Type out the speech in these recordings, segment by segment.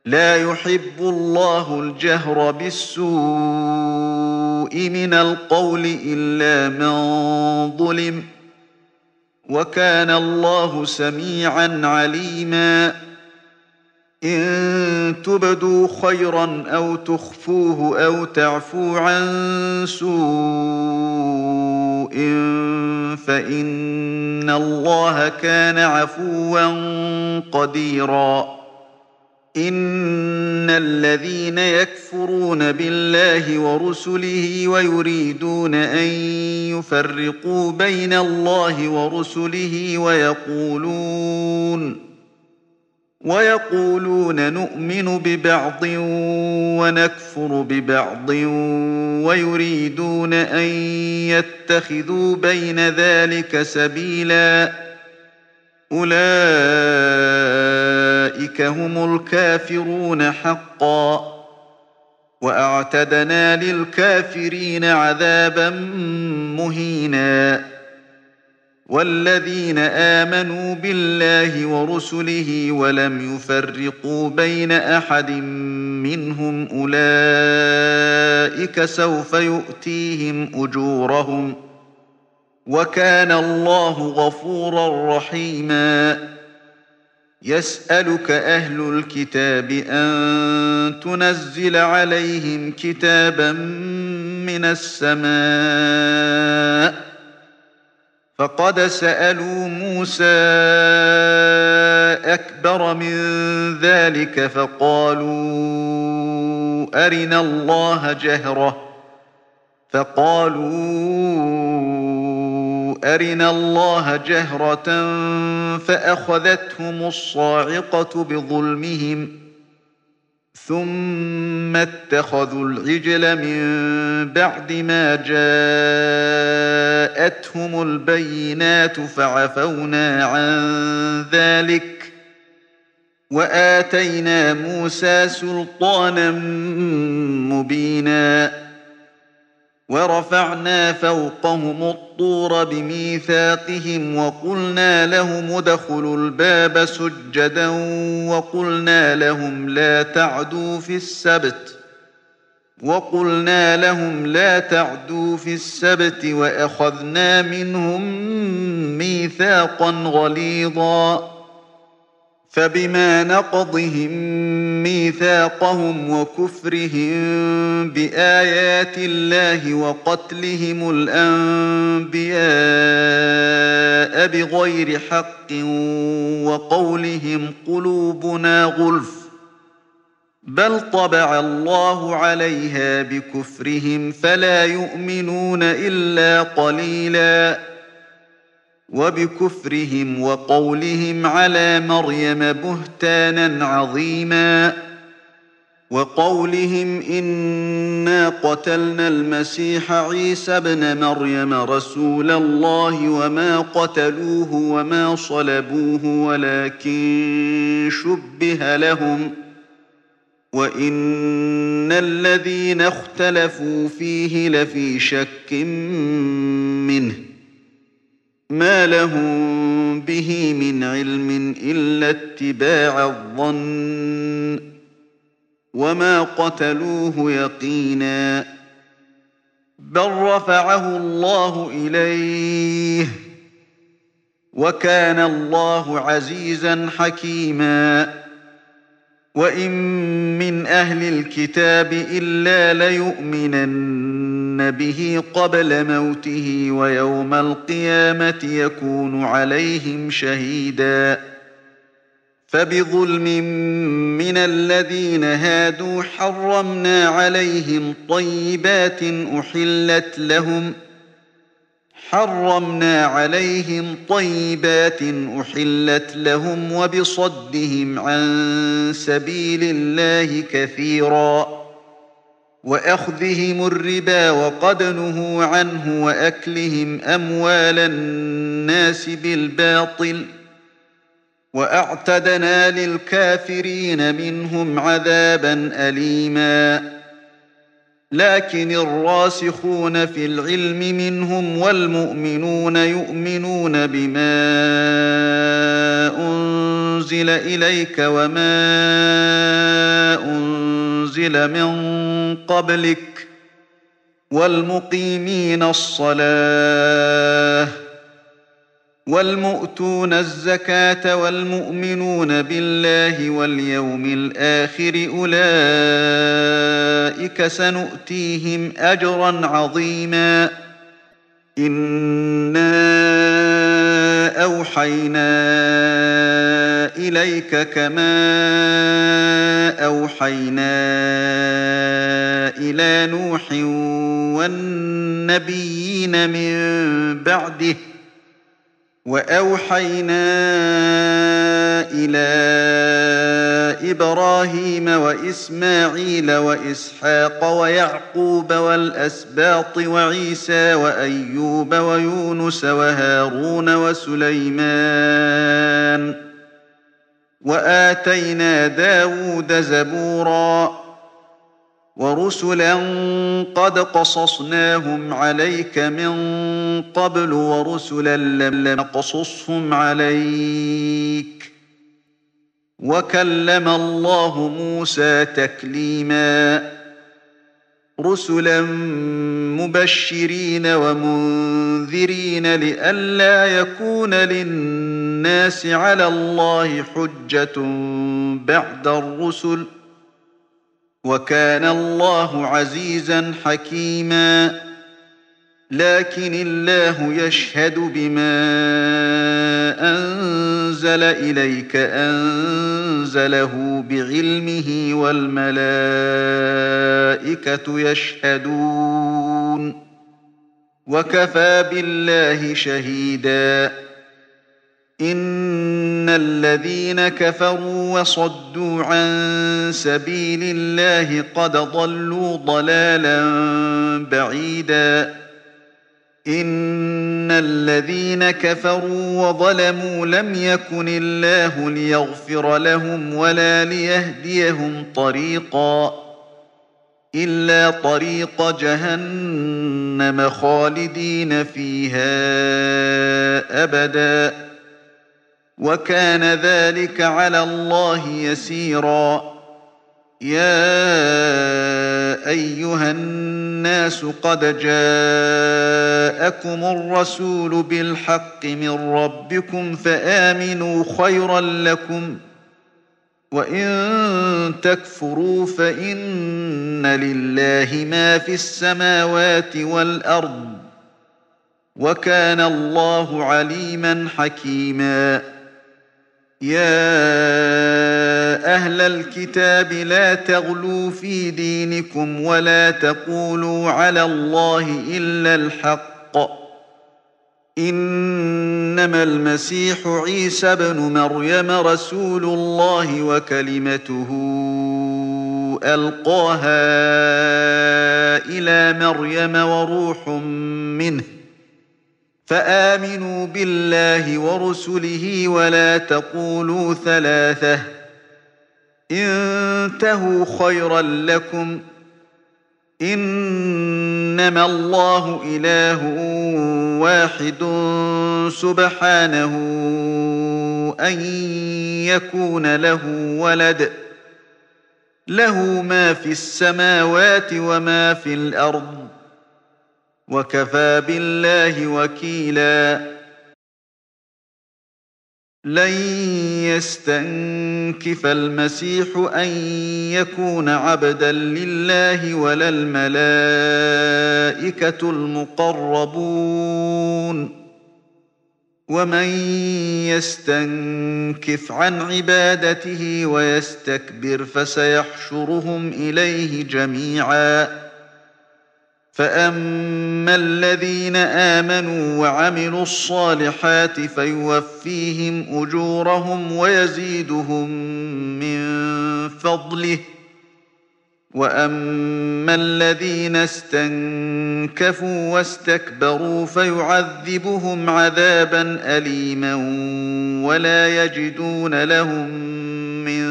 لا يحب الله الجهر بالسوء من القول إلا من ظلم، وكان الله سميعا عليما. إن تبدوا خيرا أو تخفوه أو تعفو عن سوء فإن الله كان عفوا قديرا. إن الذين يكفرون بالله ورسله ويريدون أن يفرقوا بين الله ورسله ويقولون نؤمن ببعض ونكفر ببعض ويريدون أن يتخذوا بين ذلك سبيلا، أولئك هم الكافرون حقا، وأعتدنا للكافرين عذابا مهينا. والذين آمنوا بالله ورسله ولم يفرقوا بين أحد منهم أولئك سوف يؤتيهم أجورهم، وكان الله غفورا رحيما. يسألك أهل الكتاب أن تنزل عليهم كتابا من السماء، فقد سألوا موسى أكبر من ذلك فقالوا أرنا الله جهرة فأخذتهم الصاعقة بظلمهم، ثم اتخذوا العجل من بعد ما جاءتهم البينات فعفونا عن ذلك، وآتينا موسى سلطانا مبينا. ورفعنا فوقهم الطور بميثاقهم وقلنا لهم ادخلوا الباب سجدا وقلنا لهم لا تعدوا في السبت وأخذنا منهم ميثاقا غليظا. فبما نقضهم ميثاقهم وكفرهم بآيات الله وقتلهم الأنبياء بغير حق وقولهم قلوبنا غلف، بل طبع الله عليها بكفرهم فلا يؤمنون إلا قليلا. وبكفرهم وقولهم على مريم بهتانا عظيما، وقولهم إنا قتلنا المسيح عيسى ابن مريم رسول الله وما قتلوه وما صلبوه ولكن شبه لهم، وإن الذين اختلفوا فيه لفي شك منه، ما لهم به من علم إلا اتباع الظن، وما قتلوه يقينا، بل رفعه الله إليه، وكان الله عزيزا حكيما. وإن من أهل الكتاب إلا ليؤمنن به قبل موته ويوم القيامة يكون عليهم شهيدا. فبظلم من الذين هادوا حرمنا عليهم طيبات أحلت لهم وبصدهم عن سبيل الله كثيرا، وأخذهم الربا وقد نهوا عنه وأكلهم أموال الناس بالباطل، وأعتدنا للكافرين منهم عذابا أليما. لكن الراسخون في العلم منهم والمؤمنون يؤمنون بما أنزل إليك وما أنزل من قبلك والمقيمين الصلاة والمؤتون الزكاة والمؤمنون بالله واليوم الآخر أولئك سنؤتيهم أجرا عظيما إنا أوحينا إليك كما أوحينا إلى نوح والنبيين من بعده وأوحينا إلى إبراهيم وإسماعيل وإسحاق ويعقوب والأسباط وعيسى وأيوب ويونس وهارون وسليمان وآتينا داود زبورا ورسلا قد قصصناهم عليك من قبل ورسلا لم نقصصهم عليك وكلم الله موسى تكليما رسلا مبشرين ومنذرين لئلا يكون للناس على الله حجة بعد الرسل وكان الله عزيزا حكيما لكن الله يشهد بما أنزل إليك أنزله بعلمه والملائكة يشهدون وكفى بالله شهيدا إن الذين كفروا وصدوا عن سبيل الله قد ضلوا ضلالا بعيدا إن الذين كفروا وظلموا لم يكن الله ليغفر لهم ولا ليهديهم طريقا إلا طريق جهنم خالدين فيها أبدا وكان ذلك على الله يسيرا يا أيها الناس قد جاءكم الرسول بالحق من ربكم فآمنوا خيرا لكم وإن تكفروا فإن لله ما في السماوات والأرض وكان الله عليما حكيما يا أهل الكتاب لا تغلوا في دينكم ولا تقولوا على الله إلا الحق إنما المسيح عيسى بن مريم رسول الله وكلمته ألقاها إلى مريم وروح منه فآمنوا بالله ورسله ولا تقولوا ثلاثة انتهوا خيرا لكم إنما الله إله واحد سبحانه أن يكون له ولد له ما في السماوات وما في الأرض وكفى بالله وكيلا لن يستنكف المسيح أن يكون عبدا لله ولا الملائكة المقربون ومن يستنكف عن عبادته ويستكبر فسيحشرهم إليه جميعا فأما الذين آمنوا وعملوا الصالحات فيوفيهم أجورهم ويزيدهم من فضله وأما الذين استنكفوا واستكبروا فيعذبهم عذابا أليما ولا يجدون لهم من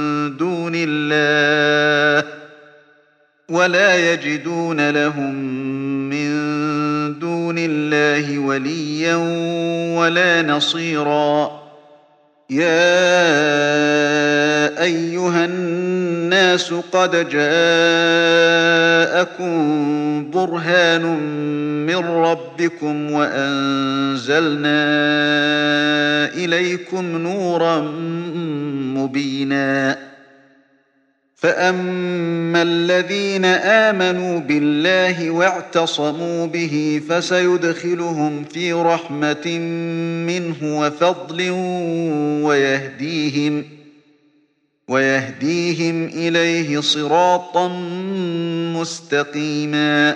دون الله وليا ولا نصيرا يا أيها الناس الناس قد جاءكم برهان من ربكم وأنزلنا إليكم نورا مبينا فأما الذين آمنوا بالله واعتصموا به فسيدخلهم في رحمة منه وفضل ويهديهم إليه صراطا مستقيما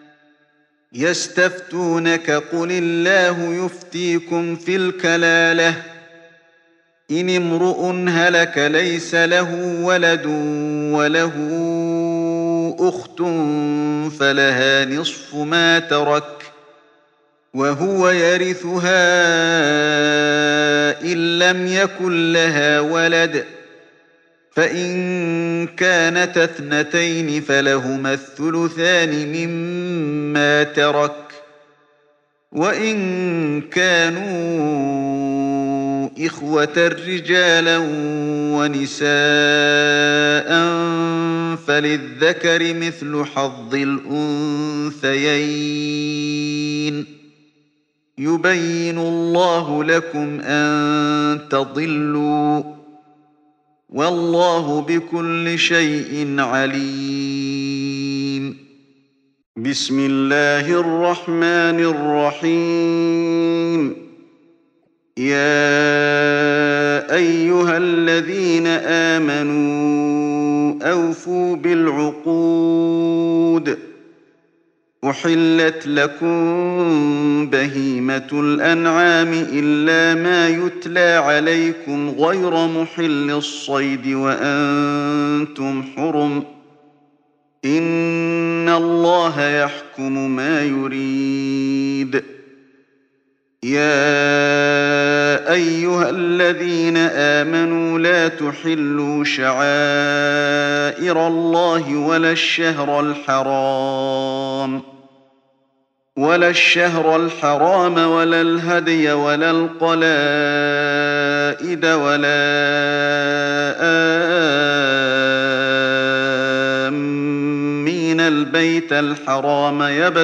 يستفتونك قل الله يفتيكم في الكلالة إن امرؤ هلك ليس له ولد وله أخت فلها نصف ما ترك وهو يرثها إن لم يكن لها ولد فإن كانت اثنتين فلهما الثلثان مما ترك وإن كانوا إخوة رجالا ونساء فللذكر مثل حظ الأنثيين يبين الله لكم أن تضلوا والله بكل شيء عليم بسم الله الرحمن الرحيم يا أيها الذين آمنوا أوفوا بالعقود أحلت لكم بهيمة الأنعام إلا ما يتلى عليكم غير محل الصيد وأنتم حرم إن الله يحكم ما يريد يا أيها الذين آمنوا لا تحلوا شعائر الله ولا الشهر الحرام ولا الهدي ولا القلائد ولا آمين البيت الحرام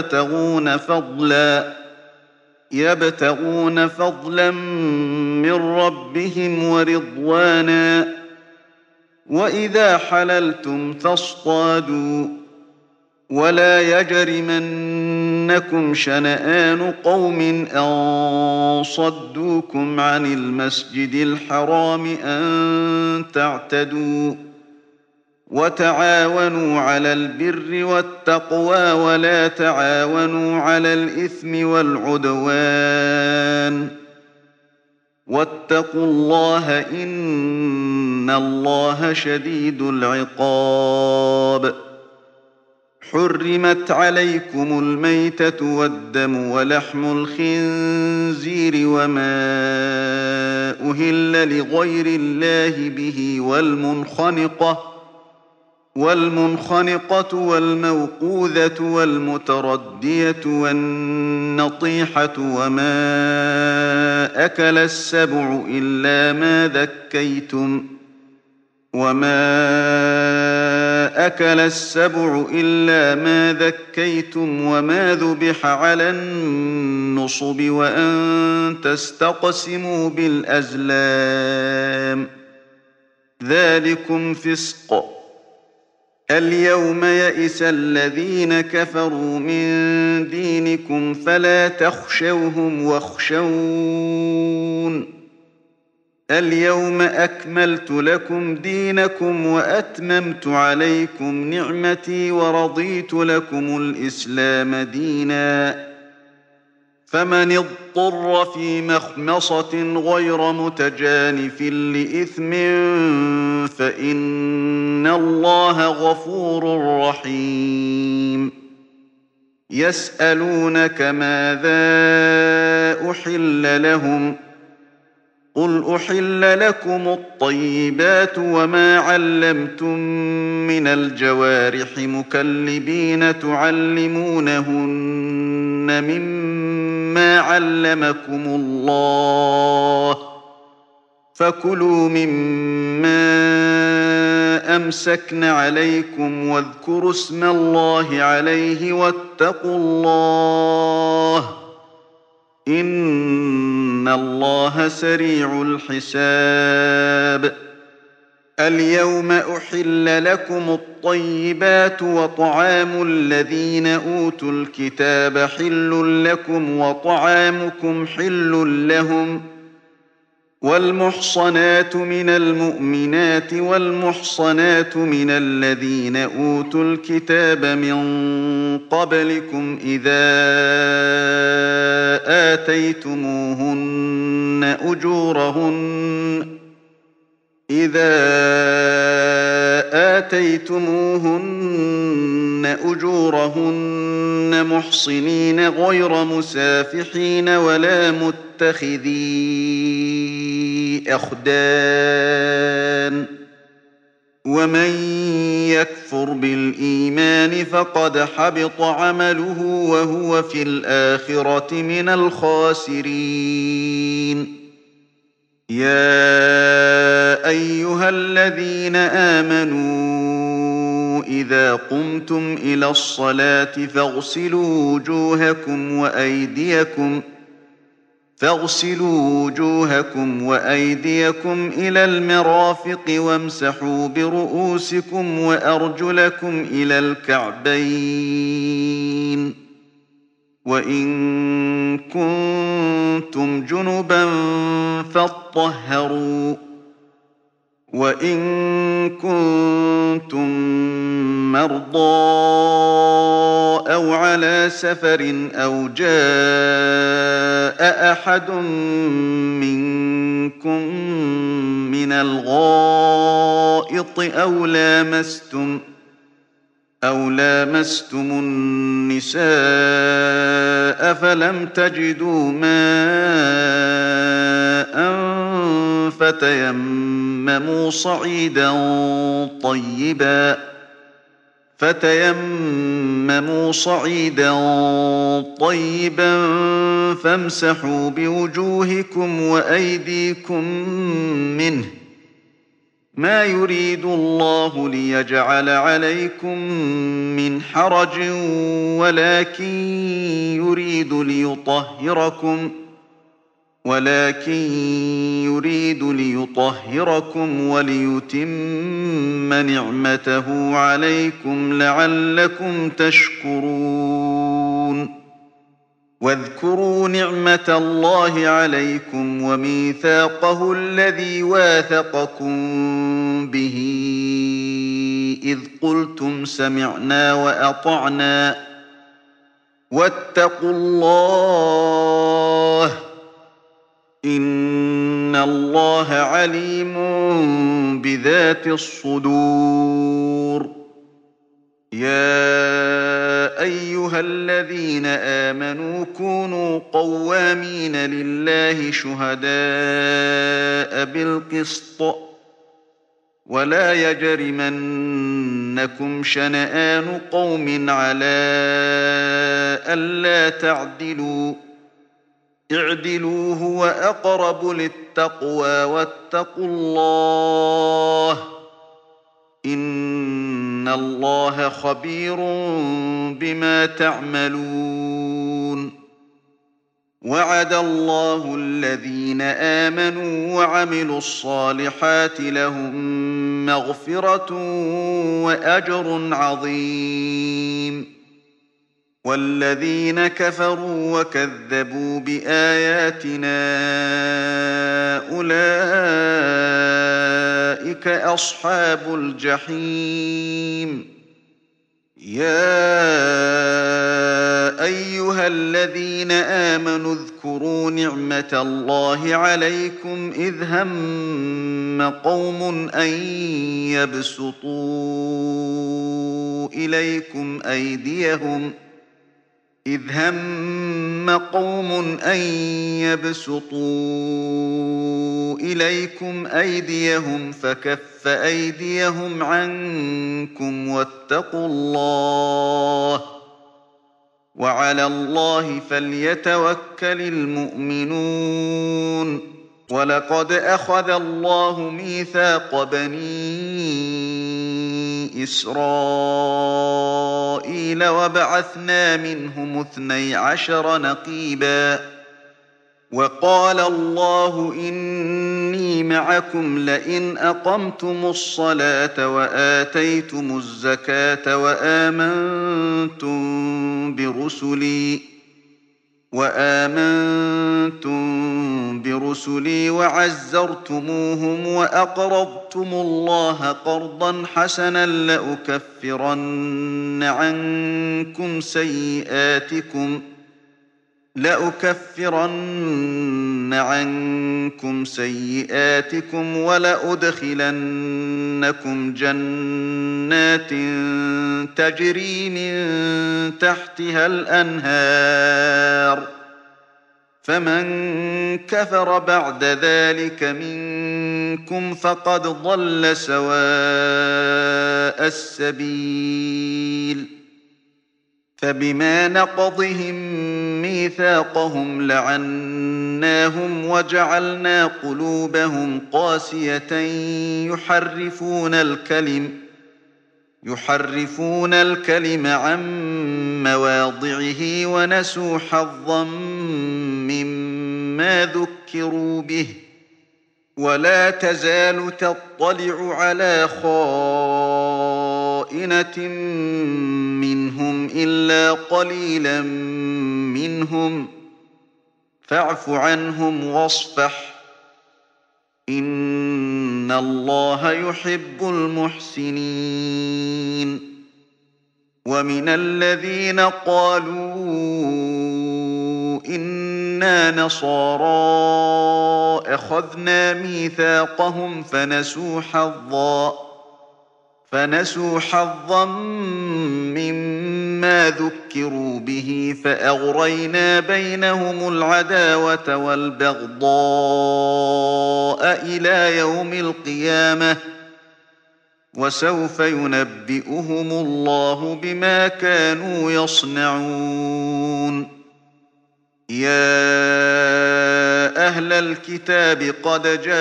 يبتغون فضلا من ربهم ورضوانا وإذا حللتم فاصطادوا ولا يجرمنكم شنآن قوم أن صدوكم عن المسجد الحرام أن تعتدوا وتعاونوا على البر والتقوى ولا تعاونوا على الإثم والعدوان واتقوا الله إن الله شديد العقاب حرمت عليكم الميتة والدم ولحم الخنزير وما أهل لغير الله به والمنخنقة والموقوذة والمتردية والنطيحة وما أكل السبع إلا ما ذكيتم وما ذبح على النصب وأن تستقسموا بالأزلام ذلكم فسق اليوم يئس الذين كفروا من دينكم فلا تخشوهم واخشون اليوم أكملت لكم دينكم وأتممت عليكم نعمتي ورضيت لكم الإسلام دينا فمن اضطر في مخمصة غير متجانف لإثم فإن الله غفور رحيم يسألونك ماذا أحل لهم قل أحل لكم الطيبات وما علمتم من الجوارح مكلبين تعلمونهن مما علمكم الله فكلوا مما أمسكن عليكم واذكروا اسم الله عليه واتقوا الله إن الله سريع الحساب. اليوم أحل لكم الطيبات وطعام الذين أوتوا الكتاب حل لكم وطعامكم حل لهم والمحصنات من المؤمنات والمحصنات من الذين أوتوا الكتاب من قبلكم إذا آتيتموهن أجورهن محصنين غير مسافحين ولا متخذي أخدان ومن يكفر بالإيمان فقد حبط عمله وهو في الآخرة من الخاسرين. يا أيها الذين آمنوا إذا قمتم إلى الصلاة فاغسلوا وجوهكم وأيديكم إلى المرافق وامسحوا برؤوسكم وأرجلكم إلى الكعبين وإن كنتم جنبا فاطهروا وإن كنتم مرضى أو على سفر أو جاء أحد منكم من الغائط أو لامستم النساء فلم تجدوا ماء فتيمموا صعيدا طيبا فامسحوا بوجوهكم وأيديكم منه ما يريد الله ليجعل عليكم من حرج ولكن يريد ليطهركم وليتم نعمته عليكم لعلكم تشكرون. واذكروا نعمة الله عليكم وميثاقه الذي واثقكم به إذ قلتم سمعنا وأطعنا واتقوا الله إن الله عليم بذات الصدور. يا أيها الذين آمنوا كونوا قوامين لله شهداء بالقسط ولا يجرمنكم شنآن قوم على ألا تعدلوا اعدلوا هو أقرب للتقوى واتقوا الله إن الله خبير بما تعملون. وعد الله الذين آمنوا وعملوا الصالحات لهم مغفرة وأجر عظيم. والذين كفروا وكذبوا بآياتنا أولئك أصحاب الجحيم. يا أيها الذين آمنوا اذكروا نعمة الله عليكم إذ هم قوم أن يبسطوا إليكم أيديهم فكف أيديهم عنكم واتقوا الله وعلى الله فليتوكل المؤمنون. ولقد أخذ الله ميثاق بني إسرائيل وبعثنا منهم 12 نقيبا وقال الله إني معكم لئن أقمتم الصلاة وآتيتم الزكاة وآمنتم برسلي وعزرتموهم وأقرضتم الله قرضا حسنا لأكفرن عنكم سيئاتكم ولأدخلنكم جنات تجري من تحتها الأنهار فمن كفر بعد ذلك منكم فقد ضل سواء السبيل فبما نقضهم ميثاقهم لعناهم وجعلنا قلوبهم قاسية يحرفون الكلم عن مواضعه ونسوا حظا مما ذكروا به ولا تزال تطلع على خائنة منهم إلا قليلا منهم فاعف عنهم واصفح إن الله يحب المحسنين ومن الذين قالوا إنا نصارى أخذنا ميثاقهم فنسوا حظا مما ذكروا به فأغرينا بينهم العداوة والبغضاء إلى يوم القيامة وسوف ينبئهم الله بما كانوا يصنعون يا أهل الكتاب قد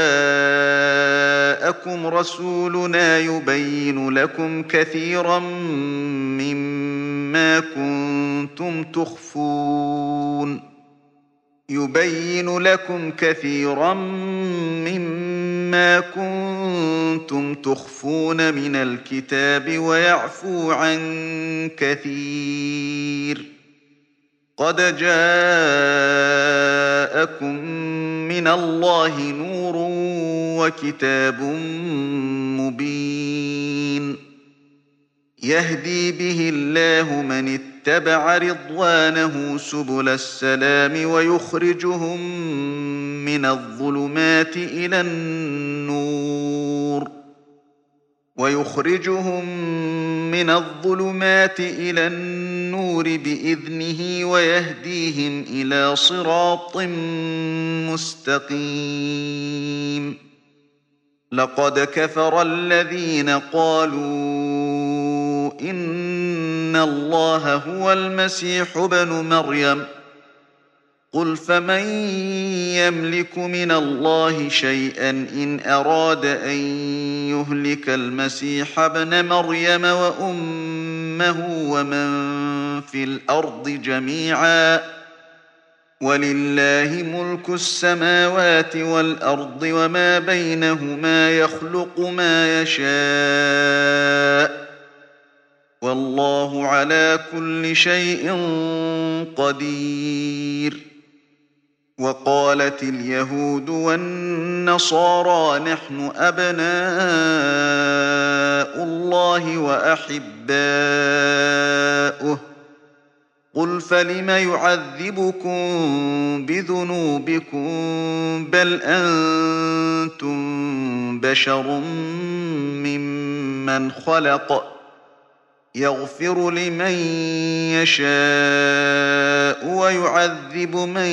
جاءكم رسولنا يبين لكم كثيرا مما كنتم تخفون من الكتاب ويعفو عن كثير قد جاءكم من الله نور وكتاب مبين يهدي به الله من اتبع رضوانه سبل السلام ويخرجهم من الظلمات إلى النور بإذنه ويهديهم إلى صراط مستقيم لقد كفر الذين قالوا إن الله هو المسيح ابن مريم قل فمن يملك من الله شيئا إن أراد أن يهلك المسيح ابن مريم وأمه ومن في الأرض جميعا ولله ملك السماوات والأرض وما بينهما يخلق ما يشاء والله على كل شيء قدير وقالت اليهود والنصارى نحن أبناء الله وأحباؤه قل فلم يعذبكم بذنوبكم بل أنتم بشر ممن خلق يغفر لمن يشاء ويعذب من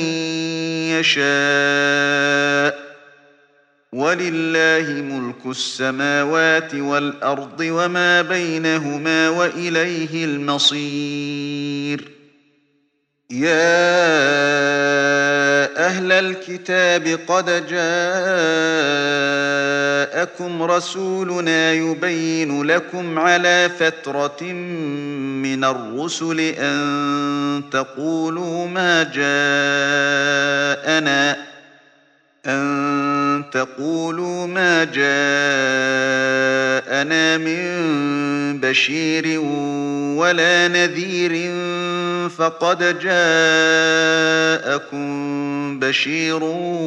يشاء ولله ملك السماوات والأرض وما بينهما وإليه المصير يا أهل الكتاب قد جاءكم رسولنا يبين لكم على فترة من الرسل أن تقولوا ما جاءنا من بشير ولا نذير فقد جاءكم بشير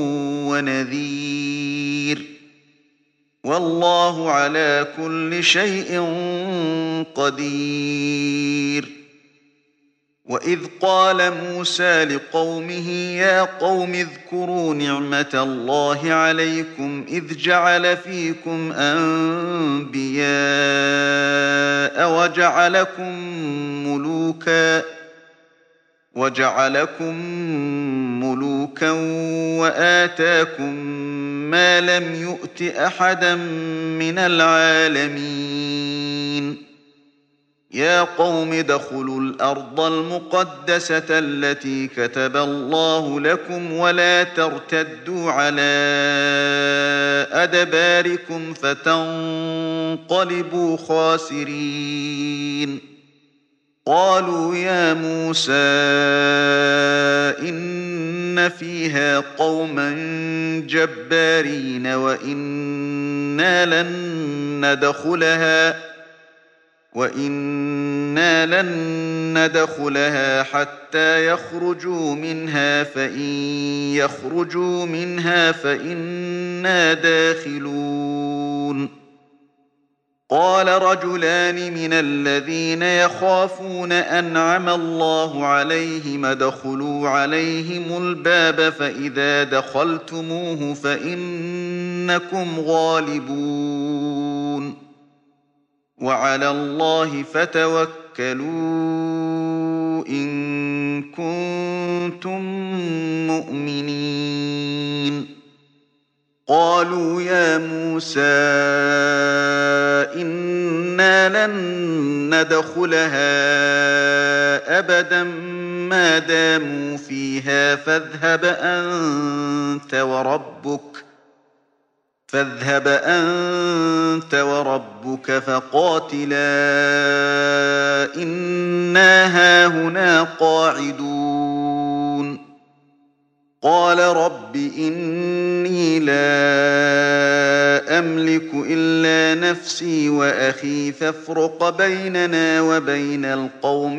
ونذير والله على كل شيء قدير. وإذ قال موسى لقومه يا قوم اذكروا نعمة الله عليكم إذ جعل فيكم أنبياء وجعلكم ملوكا وآتاكم ما لم يؤت أحدا من العالمين. يا قوم ادخلوا الأرض المقدسة التي كتب الله لكم ولا ترتدوا على أدباركم فتنقلبوا خاسرين. قالوا يا موسى إن فيها قوما جبارين وإنا لن ندخلها حتى يخرجوا منها فإن يخرجوا منها فإنا داخلون. قال رجلان من الذين يخافون أنعم الله عليهم ادخلوا عليهم الباب فإذا دخلتموه فإنكم غالبون وعلى الله فتوكلوا إن كنتم مؤمنين. قالوا يا موسى إنا لن ندخلها أبدا ما داموا فيها فاذهب أنت وربك فقاتلا إنا هاهنا قاعدون. قال رب إني لا أملك إلا نفسي وأخي فافرق بيننا وبين القوم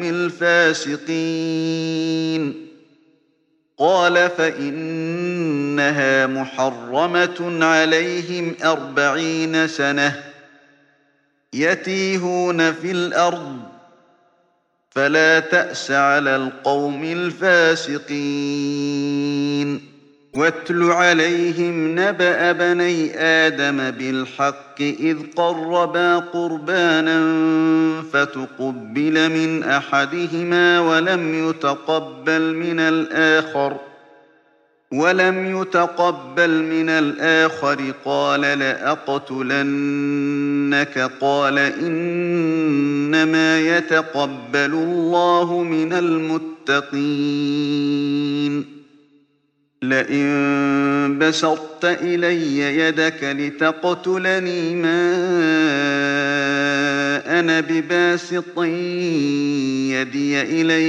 الفاسقين. قال فإنها محرمة عليهم 40 سنة يتيهون في الأرض فلا تأس على القوم الفاسقين. واتل عليهم نبأ بني آدم بالحق إذ قربا قربانا فتقبل من أحدهما ولم يتقبل من الآخر قال لأقتلنك قال إنما يتقبل الله من المتقين. لئن بسطت إلي يدك لتقتلني ما أنا بباسط يدي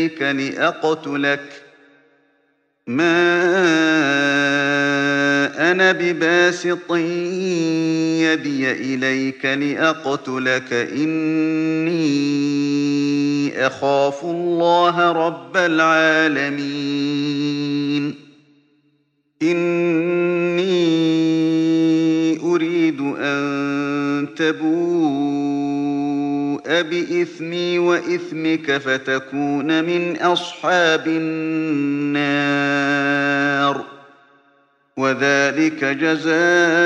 إليك لأقتلك إني أخاف الله رب العالمين. إني أريد أن تبوء بإثمي وإثمك فتكون من أصحاب النار وذلك جزاء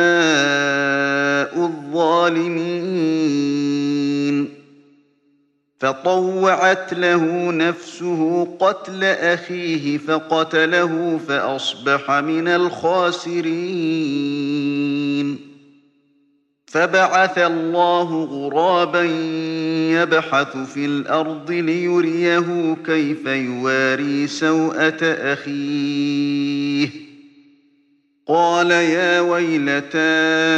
الظالمين. فطوعت له نفسه قتل أخيه فقتله فأصبح من الخاسرين. فبعث الله غرابا يبحث في الأرض ليريه كيف يواري سوءة أخيه قال يا ويلتى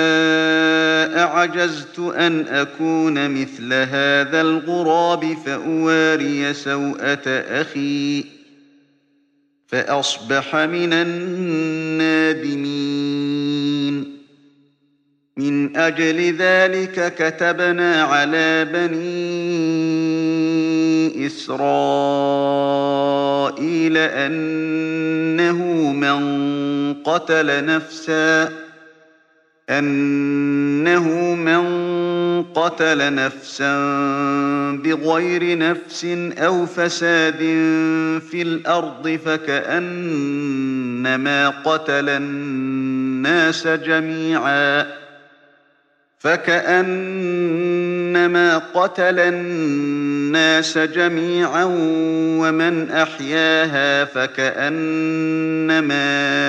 أعجزت أن أكون مثل هذا الغراب فأواري سوءة أخي فأصبح من النادمين من أجل ذلك كتبنا على بني إسرائيل أنه من قتل نفسا بغير نفس أو فساد في الأرض فكأنما قتل الناس جميعا ومن أحياها فكأنما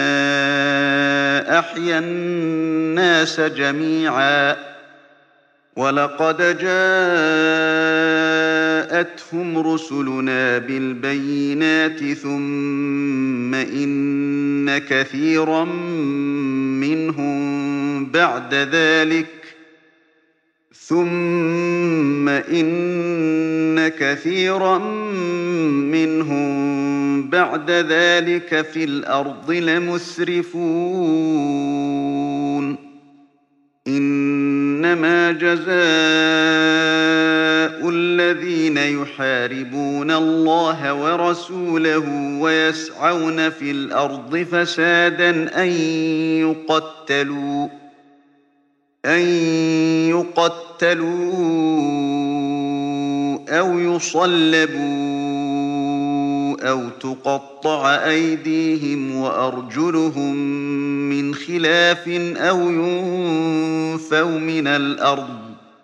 أحيا الناس جميعا ولقد جاءتهم رسلنا بالبينات ثم إن كثيرا منهم بعد ذلك في الأرض لمسرفون إنما جزاء الذين يحاربون الله ورسوله ويسعون في الأرض فسادا أن يقتلوا أو يصلبوا أو تقطع أيديهم وأرجلهم من خلاف أو ينفوا من الأرض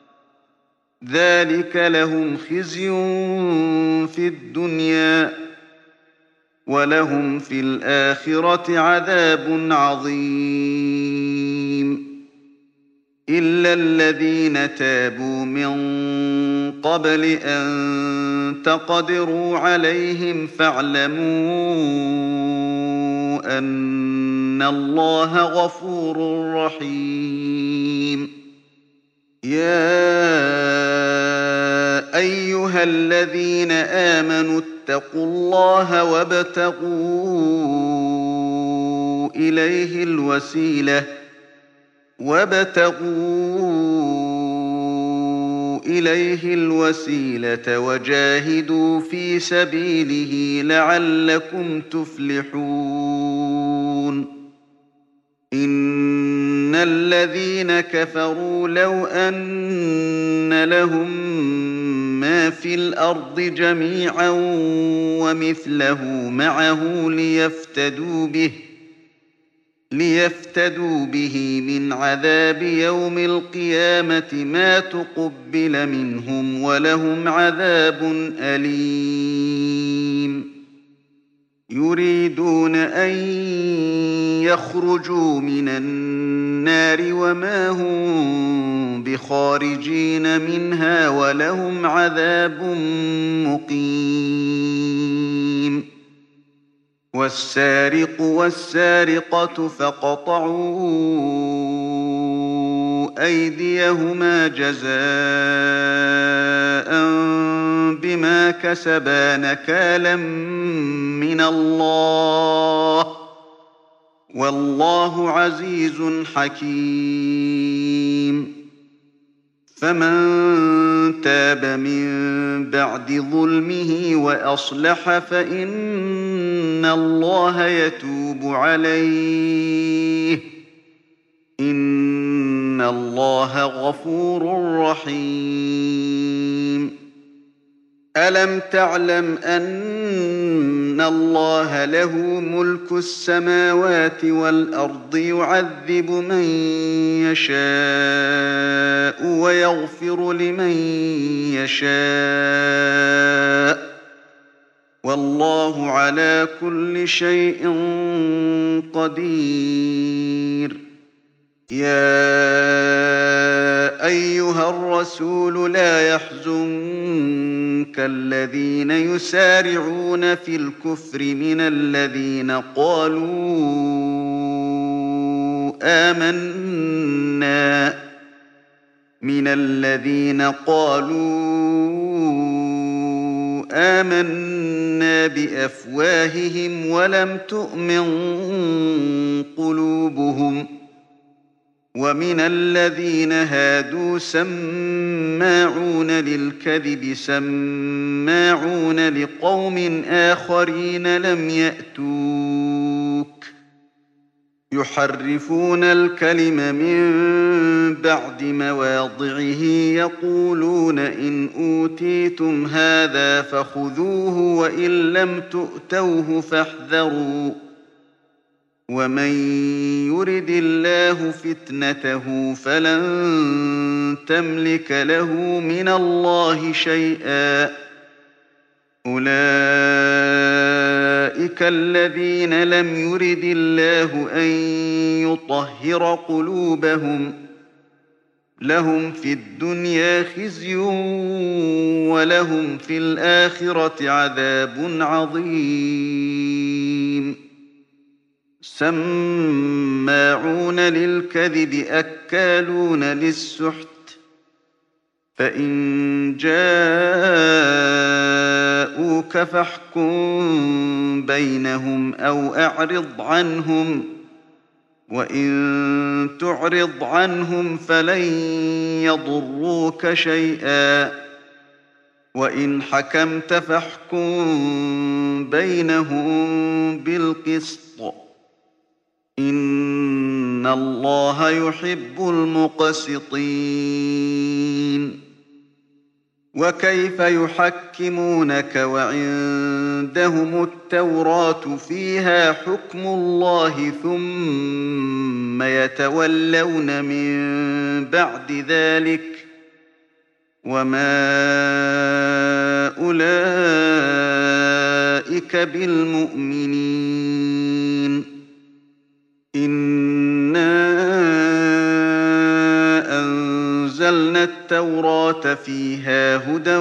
ذلك لهم خزي في الدنيا ولهم في الآخرة عذاب عظيم إلا الذين تابوا من قبل أن تقدروا عليهم فاعلموا أن الله غفور رحيم يا أيها الذين آمنوا اتقوا الله وابتغوا إليه الوسيلة وجاهدوا في سبيله لعلكم تفلحون إن الذين كفروا لو أن لهم ما في الأرض جميعا ومثله معه ليفتدوا به من عذاب يوم القيامة ما تقبل منهم ولهم عذاب أليم يريدون أن يخرجوا من النار وما هم بخارجين منها ولهم عذاب مقيم والسارق والسارقة فاقطعوا أيديهما جزاء بما كسبا نكالا من الله والله عزيز حكيم فمن تاب من بعد ظلمه وأصلح فإن الله يتوب عليه إن الله غفور رحيم ألم تعلم أن الله له ملك السماوات والأرض يعذب من يشاء ويغفر لمن يشاء والله على كل شيء قدير يا أيها الرسول لا يحزنك الذين يسارعون في الكفر من الذين قالوا آمنا بأفواههم ولم تؤمن قلوبهم ومن الذين هادوا سماعون للكذب سماعون لقوم آخرين لم يأتوك يحرفون الكلم من بعد مواضعه يقولون إن أوتيتم هذا فخذوه وإن لم تؤتوه فاحذروا ومن يرد الله فتنته فلن تملك له من الله شيئا أولئك الذين لم يرد الله أن يطهر قلوبهم لهم في الدنيا خزي ولهم في الآخرة عذاب عظيم سماعون للكذب أكالون للسحت فإن جاءوك فاحكم بينهم أو أعرض عنهم وإن تعرض عنهم فلن يضروك شيئا وإن حكمت فاحكم بينهم بالقسط إن الله يحب المقسطين وكيف يحكمونك وعندهم التوراة فيها حكم الله ثم يتولون من بعد ذلك وما أولئك بالمؤمنين إنا أنزلنا التوراة فيها هدى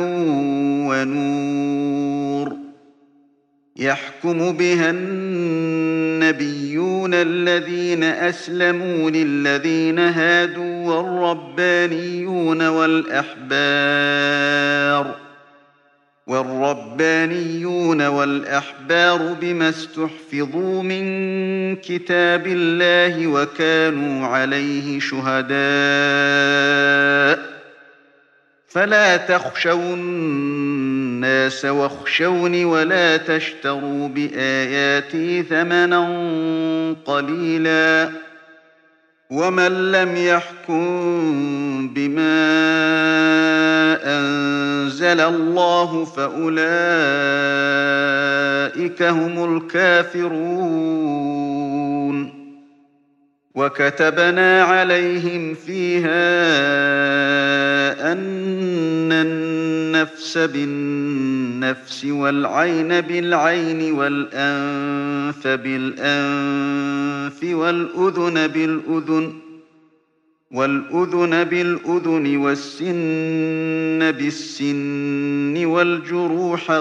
ونور يحكم بها النبيون الذين أسلموا للذين هادوا والربانيون والأحبار بما استحفظوا من كتاب الله وكانوا عليه شهداء فلا تخشوا الناس واخشوني ولا تشتروا بآياتي ثمنا قليلا ومن لم يحكم بما أنزل الله فأولئك هم الكافرون وكتبنا عليهم فيها أن النفس بالنفس والعين بالعين والأنف بالأنف والأذن بالأذن والسن بالسن والجروح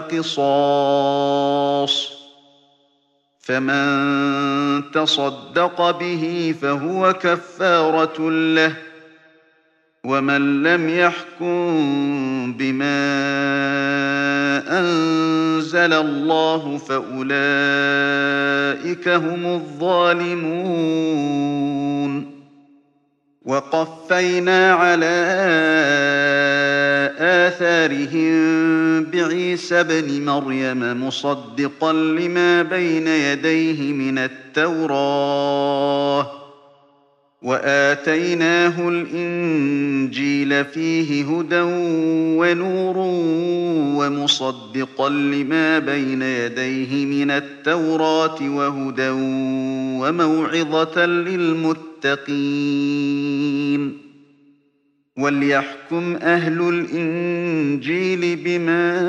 قصاص فمن تصدق به فهو كفارة له ومن لم يحكم بما أنزل الله فأولئك هم الظالمون وقفينا على آثارهم بعيسى ابن مريم مصدقا لما بين يديه من التوراة وآتيناه الإنجيل فيه هدى ونور ومصدقا لما بين يديه من التوراة وهدى وموعظة للمتقين وليحكم أهل الإنجيل بما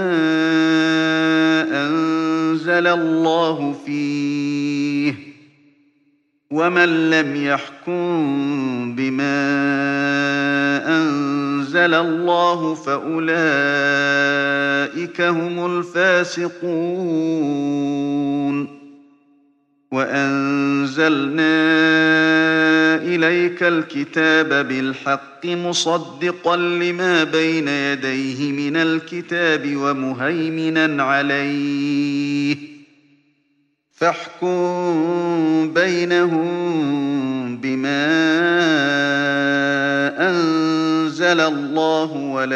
أنزل الله فيه ومن لم يحكم بما أنزل أنزل الله فأولئك هم الفاسقون وأنزلنا إليك الكتاب بالحق مصدقا لما بين يديه من الكتاب ومهيمنا عليه فاحكم بينهم بما أنزل الله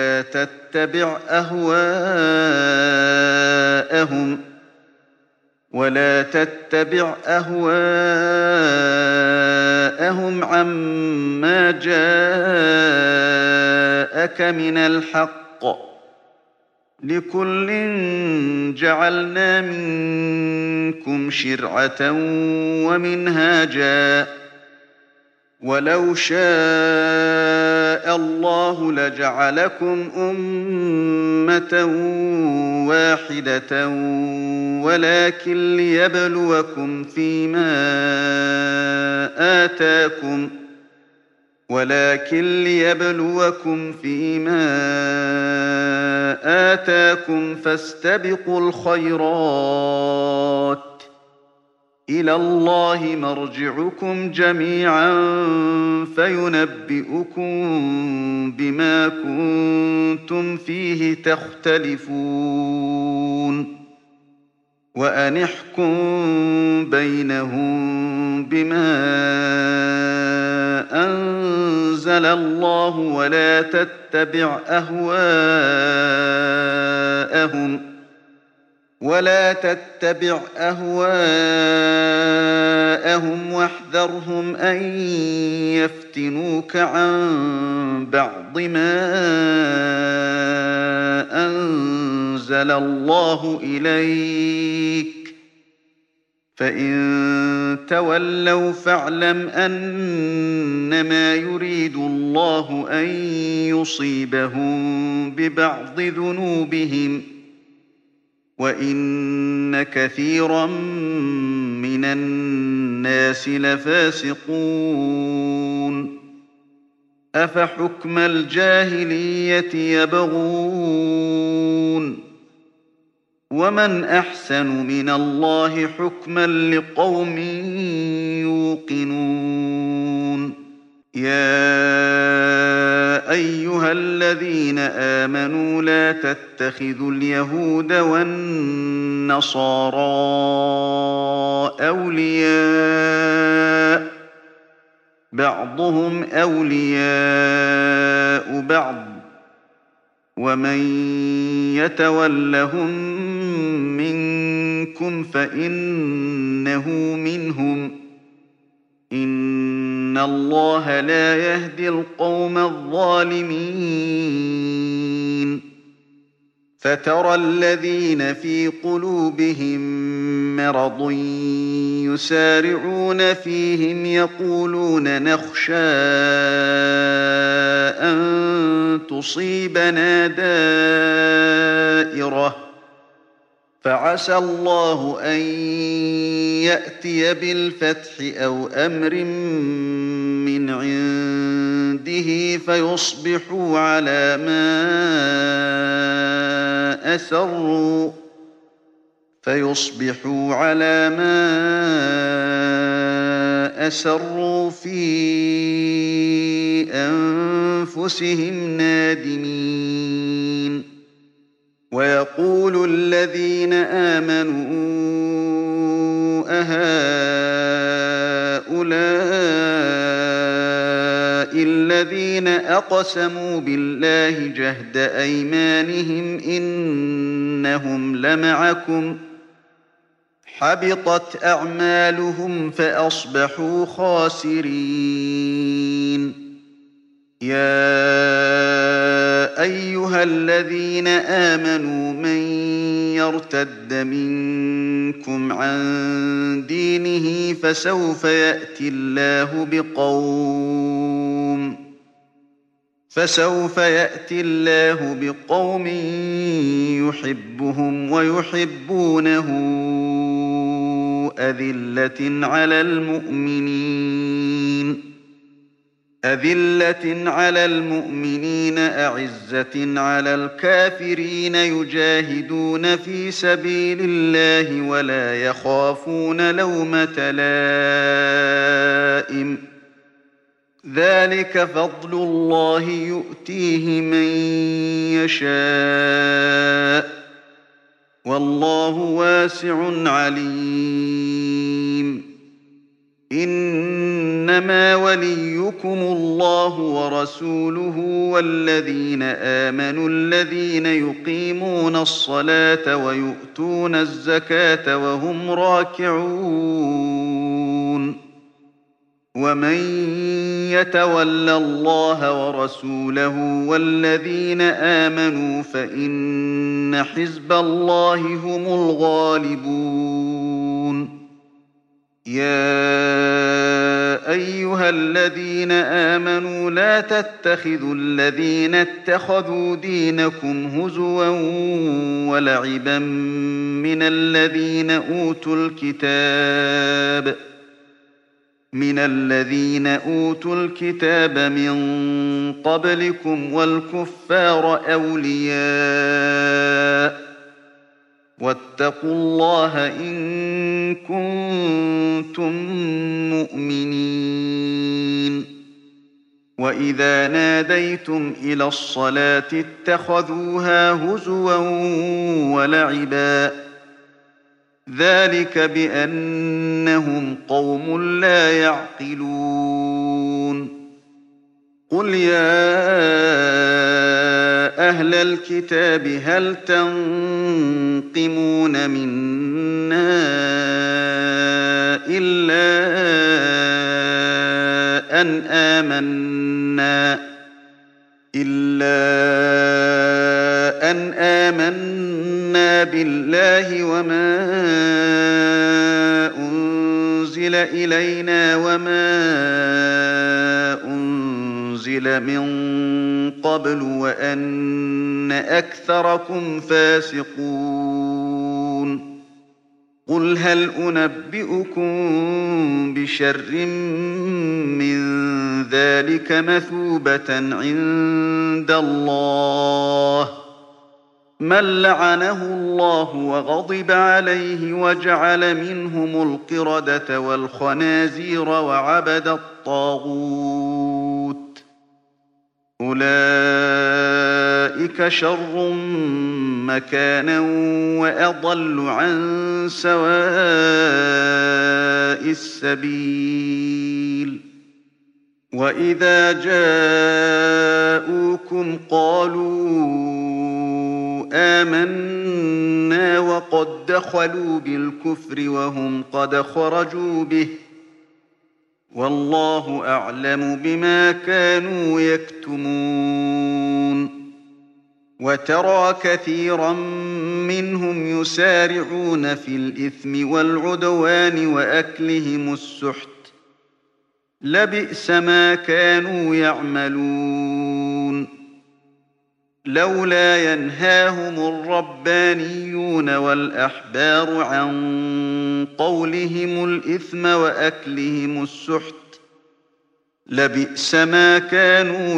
ولا تتبع أهواءهم عما جاءك من الحق لكل جعلنا منكم شرعة ومنهاجا ولو شاء الله لجعلكم أمة واحدة ولكن ليبلوكم فيما آتاكم فاستبقوا الخيرات إلى الله مرجعكم جميعا فينبئكم بما كنتم فيه تختلفون وأن احكم بينهم بما أنزل الله ولا تتبع أهواءهم واحذرهم أن يفتنوك عن بعض ما أنزل الله إليك فإن تولوا فاعلم أنما يريد الله أن يصيبهم ببعض ذنوبهم وإن كثيرا من الناس لفاسقون أفحكم الجاهلية يبغون ومن أحسن من الله حكما لقوم يوقنون يا أيها الذين آمنوا لا تتخذوا اليهود والنصارى أولياء بعضهم أولياء بعض ومن يتولهم منكم فإنه منهم إن الله لا يهدي القوم الظالمين فترى الذين في قلوبهم مرض يسارعون فيهم يقولون نخشى أن تصيبنا دائرة فعسى الله أن يأتي بالفتح أو أمر من عنده فيصبحوا على ما أسروا في أنفسهم نادمين ويقول الذين آمنوا أهؤلاء الذين أقسموا بالله جهد أيمانهم إنهم لمعكم حبطت أعمالهم فأصبحوا خاسرين يا أيها الذين آمنوا من يرتد منكم عن دينه فسوف يأتي الله بقوم يحبهم ويحبونه أذلة على المؤمنين أذلة على المؤمنين أعزة على الكافرين يجاهدون في سبيل الله ولا يخافون لومة لائم ذلك فضل الله يؤتيه من يشاء والله واسع عليم إنما وليكم الله ورسوله والذين آمنوا الذين يقيمون الصلاة ويؤتون الزكاة وهم راكعون ومن يتول الله ورسوله والذين آمنوا فإن حزب الله هم الغالبون يا أيها الذين آمنوا لا تتخذوا الذين اتخذوا دينكم هزوا ولعبا من الذين أوتوا الكتاب من قبلكم والكفار أولياء واتقوا الله إن كنتم مؤمنين وإذا ناديتم إلى الصلاة اتخذوها هزوا ولعبا ذلك بأنهم قوم لا يعقلون قل يا أهل الكتاب هل تنقمون منا إلا أن آمنا بالله وما أنزل إلينا وما أنزل من قبل وأن أكثركم فاسقون قل هل أنبئكم بشر من ذلك مثوبة عند الله من لعنه الله وغضب عليه وجعل منهم القردة والخنازير وعبد الطاغوت أولئك شر مكانا وأضل عن سواء السبيل وإذا جاءوكم قالوا آمنا وقد دخلوا بالكفر وهم قد خرجوا به والله أعلم بما كانوا يكتمون وترى كثيرا منهم يسارعون في الإثم والعدوان وأكلهم السحت لبئس ما كانوا يعملون لولا ينهاهم الربانيون والأحبار عن قولهم الإثم وأكلهم السحت لبئس ما كانوا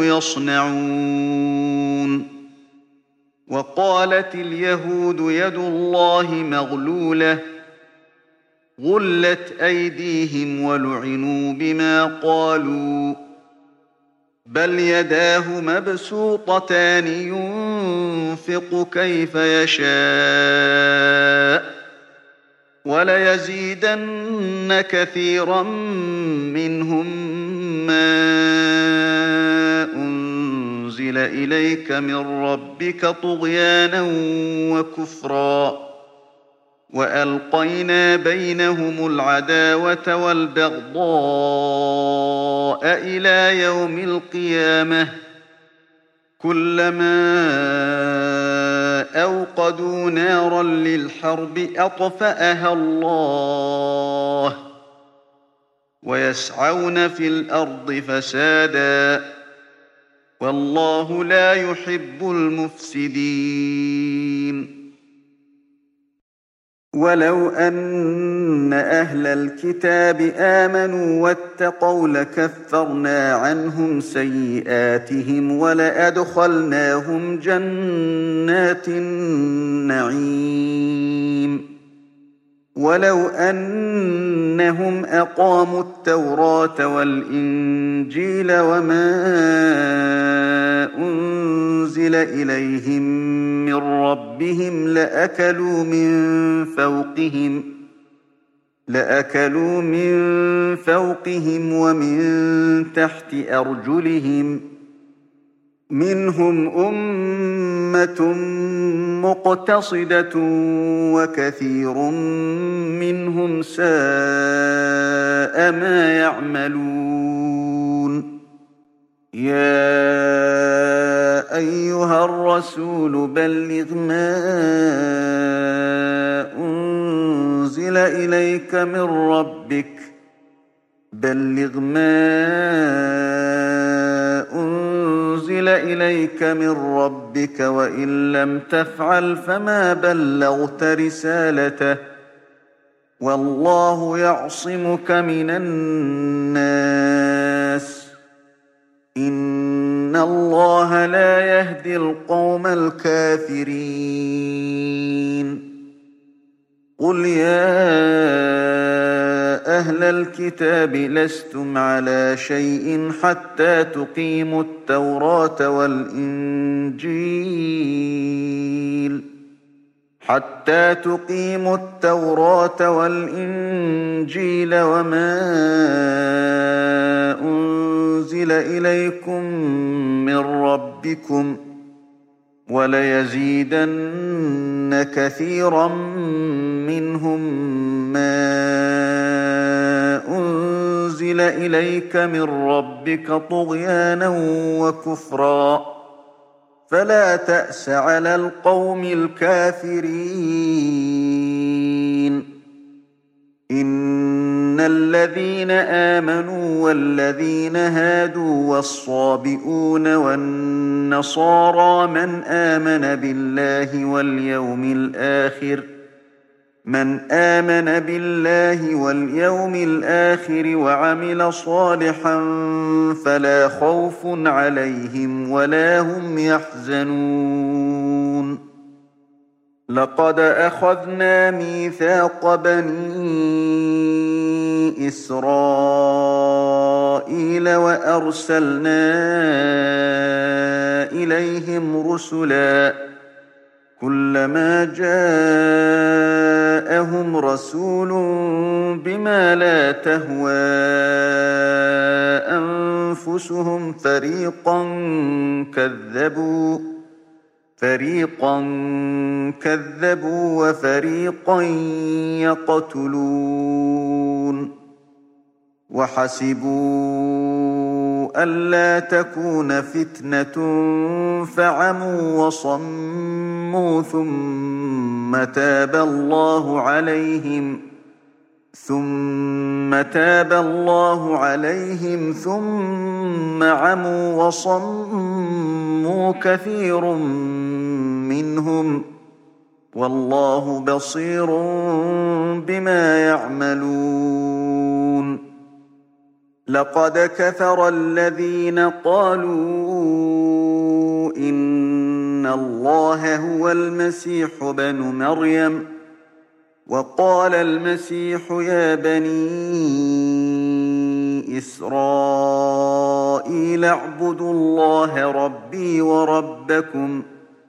يصنعون وقالت اليهود يد الله مغلولة غلت أيديهم ولعنوا بما قالوا بل يداه مبسوطتان ينفق كيف يشاء وليزيدن كثيرا منهم ما أنزل إليك من ربك طغيانا وكفرا وألقينا بينهم العداوة والبغضاء إلى يوم القيامة كلما أوقدوا نارا للحرب أطفأها الله ويسعون في الأرض فسادا والله لا يحب المفسدين ولو أن أهل الكتاب آمنوا واتقوا لكفرنا عنهم سيئاتهم ولأدخلناهم جنات النعيم ولو أنهم أقاموا التوراة والإنجيل وما أنزل إليهم من ربهم لأكلوا من فوقهم ومن تحت أرجلهم منهم أمة مقتصدة وكثير منهم ساء ما يعملون يا أيها الرسول بلغ ما أنزل إليك من ربك وإن لم تفعل فما بلغت رسالته والله يعصمك من الناس إن الله لا يهدي القوم الكافرين قل يا أهل الكتاب لستم على شيء حتى تقيموا التوراة والإنجيل وما أنزل إليكم من ربكم وليزيدن كثيرا منهم ما أنزل إليك من ربك طغيانا وكفرا فلا تأس على القوم الكافرين إن الذين آمنوا والذين هادوا والصابئون والنصارى من آمن بالله واليوم الآخر وعمل صالحا فلا خوف عليهم ولا هم يحزنون لقد أخذنا ميثاق بني إسرائيل وأرسلنا إليهم رسلا كلما جاءهم رسول بما لا تهوى أنفسهم فريقا كذبوا وفريقا يقتلون وحسبوا ألا تكون فتنة فعموا وصموا ثم تاب الله عليهم ثم عموا وصموا كثير منهم والله بصير بما يعملون لقد كفر الذين قالوا إن الله هو المسيح ابن مريم وقال المسيح يا بني إسرائيل اعبدوا الله ربي وربكم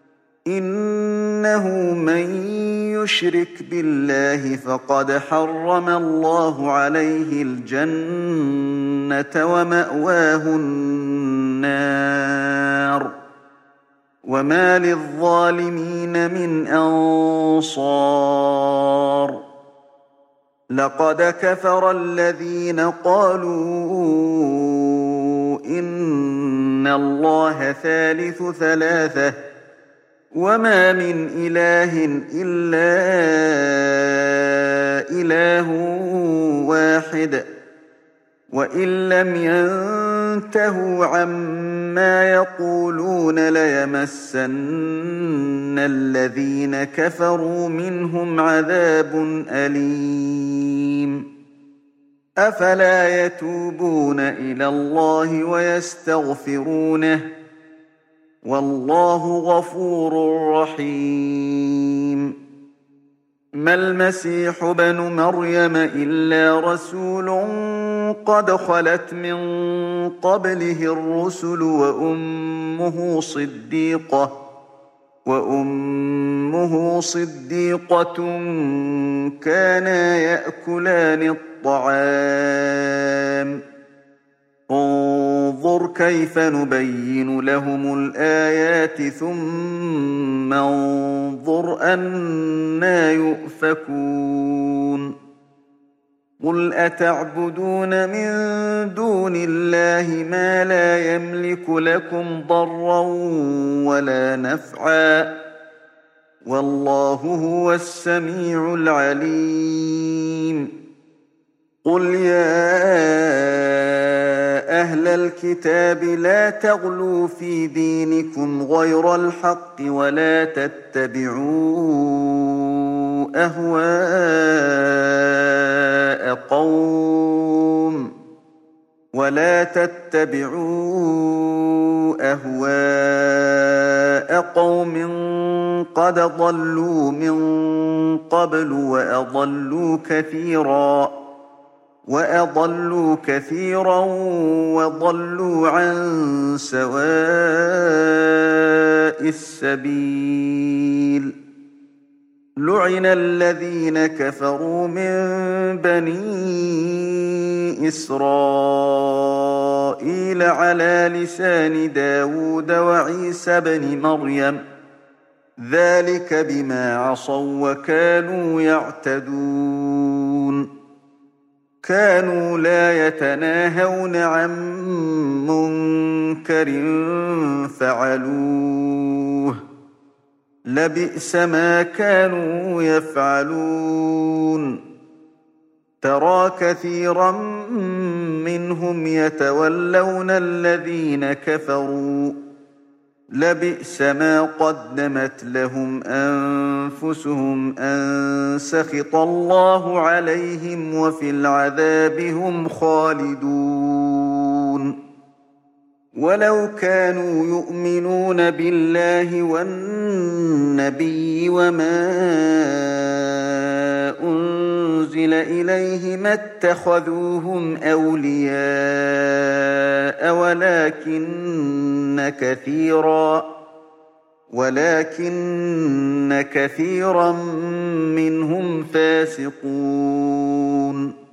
إنه من يشرك بالله فقد حرم الله عليه الجنة ومأواه النار وما للظالمين من أنصار لقد كفر الذين قالوا إن الله ثالث ثلاثة وما من إله إلا إله واحد وإن لم ينته ينتهوا عما يقولون ليمسن الذين كفروا منهم عذاب أليم أفلا يتوبون إلى الله ويستغفرونه والله غفور رحيم ما المسيح ابن مريم إلا رسول قد خلت من قبله الرسل وأمه صديقة كانا يأكلان الطعام انظر كيف نبين لهم الآيات ثم انظر أنى يؤفكون قل أتعبدون من دون الله ما لا يملك لكم ضرا ولا نفعا والله هو السميع العليم قل يا أهل الكتاب لا تغلوا في دينكم غير الحق ولا تتبعوا أهواء قوم قد ضلوا من قبل وأضلوا كثيرا وضلوا عن سواء السبيل لعن الذين كفروا من بني إسرائيل على لسان داود وعيسى بن مريم ذلك بما عصوا وكانوا يعتدون كانوا لا يتناهون عن منكر فعلوه لبئس ما كانوا يفعلون ترى كثيرا منهم يتولون الذين كفروا لبئس ما قدمت لهم أنفسهم أن سخط الله عليهم وفي العذاب هم خالدون ولو كانوا يؤمنون بالله والنبي وما أنزل إليه ما اتخذوهم أولياء ولكن كثيرا منهم فاسقون